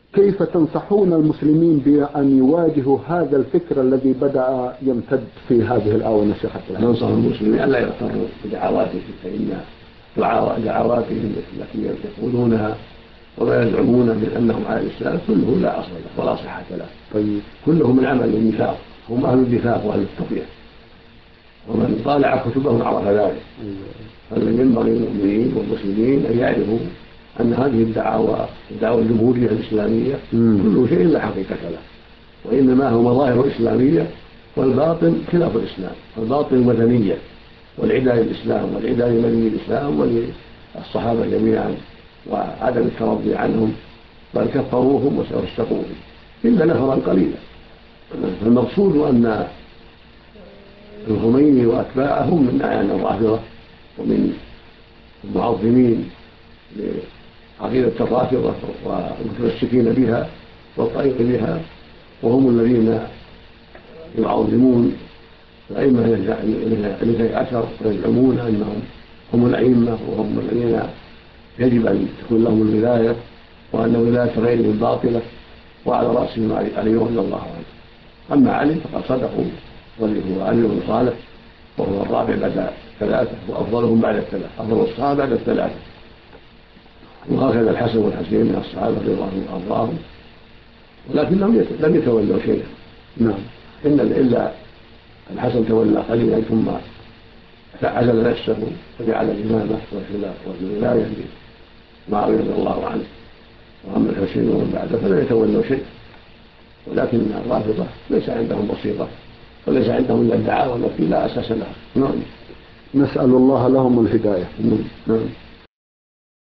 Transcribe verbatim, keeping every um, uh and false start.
كيف تنصحون المسلمين بأن يواجهوا هذا الفكر الذي بدأ يمتد في هذه الآونة شيخ عبد العزيز؟ ننصح المسلمين ألا يغتروا بدعواتهم، فإن دعواتهم التي يقولونها وما يزعمون من أنهم على الإسلام كله لا أصل له ولا صحة له. طيب. كله من عمل النفاق، هم أهل النفاق وأهل التطبيع، ومن طالع كتبهم عرف ذلك. فالذي ينبغي للمؤمنين والمسلمين أن يعرفوا أن هذه الدعاوى الدعوة الجمهورية الإسلامية كل شيء لا حقيقة له، وإنما هو مظاهر إسلامية، والباطن خلاف الإسلام. الباطن وثنية، والعداء للإسلام والعداء لنبي الإسلام وللصحابة جميعا وعدم الترضي عنهم، بل كفروهم وسوسقوهم إلا نفرا قليلا. فالمقصود أن الخميني وأتباعهم من أعيان الرافضة ومن المعظمين لعقيدة الرافضة والمتمسكين بها والطريق بها، وهم الذين يعظمون الأئمة الاثني عشر ويزعمون أنهم هم الأئمة وهم الذين يجب أن تكون لهم الولاية، وأن ولاية غيرهم باطلة، وعلى رأسهم علي رضي الله عنه. أما علي فقد صدقوا، وهو علي بن صالح وهو الرابع بعد ثلاثة وأفضلهم بعد الثلاثة، أفضل الصحابة بعد الثلاثة. وهكذا الحسن والحسين من الصحابة رضي الله عنهم وأرضاهم، ولكنهم لم يتولوا شيئا. نعم. إن إلا الحسن تولى قليلا ثم عزل نفسه وجعل الإمامة والولاية لمعاوية رضي الله عنه، وأما الحسين ومن بعده فلم يتولوا شيء. ولكن الرافضة ليس عندهم بصيرة وليس عندهم إلا الدعاوى التي لا أساس لها. نعم. نسأل الله لهم الهداية. نعم.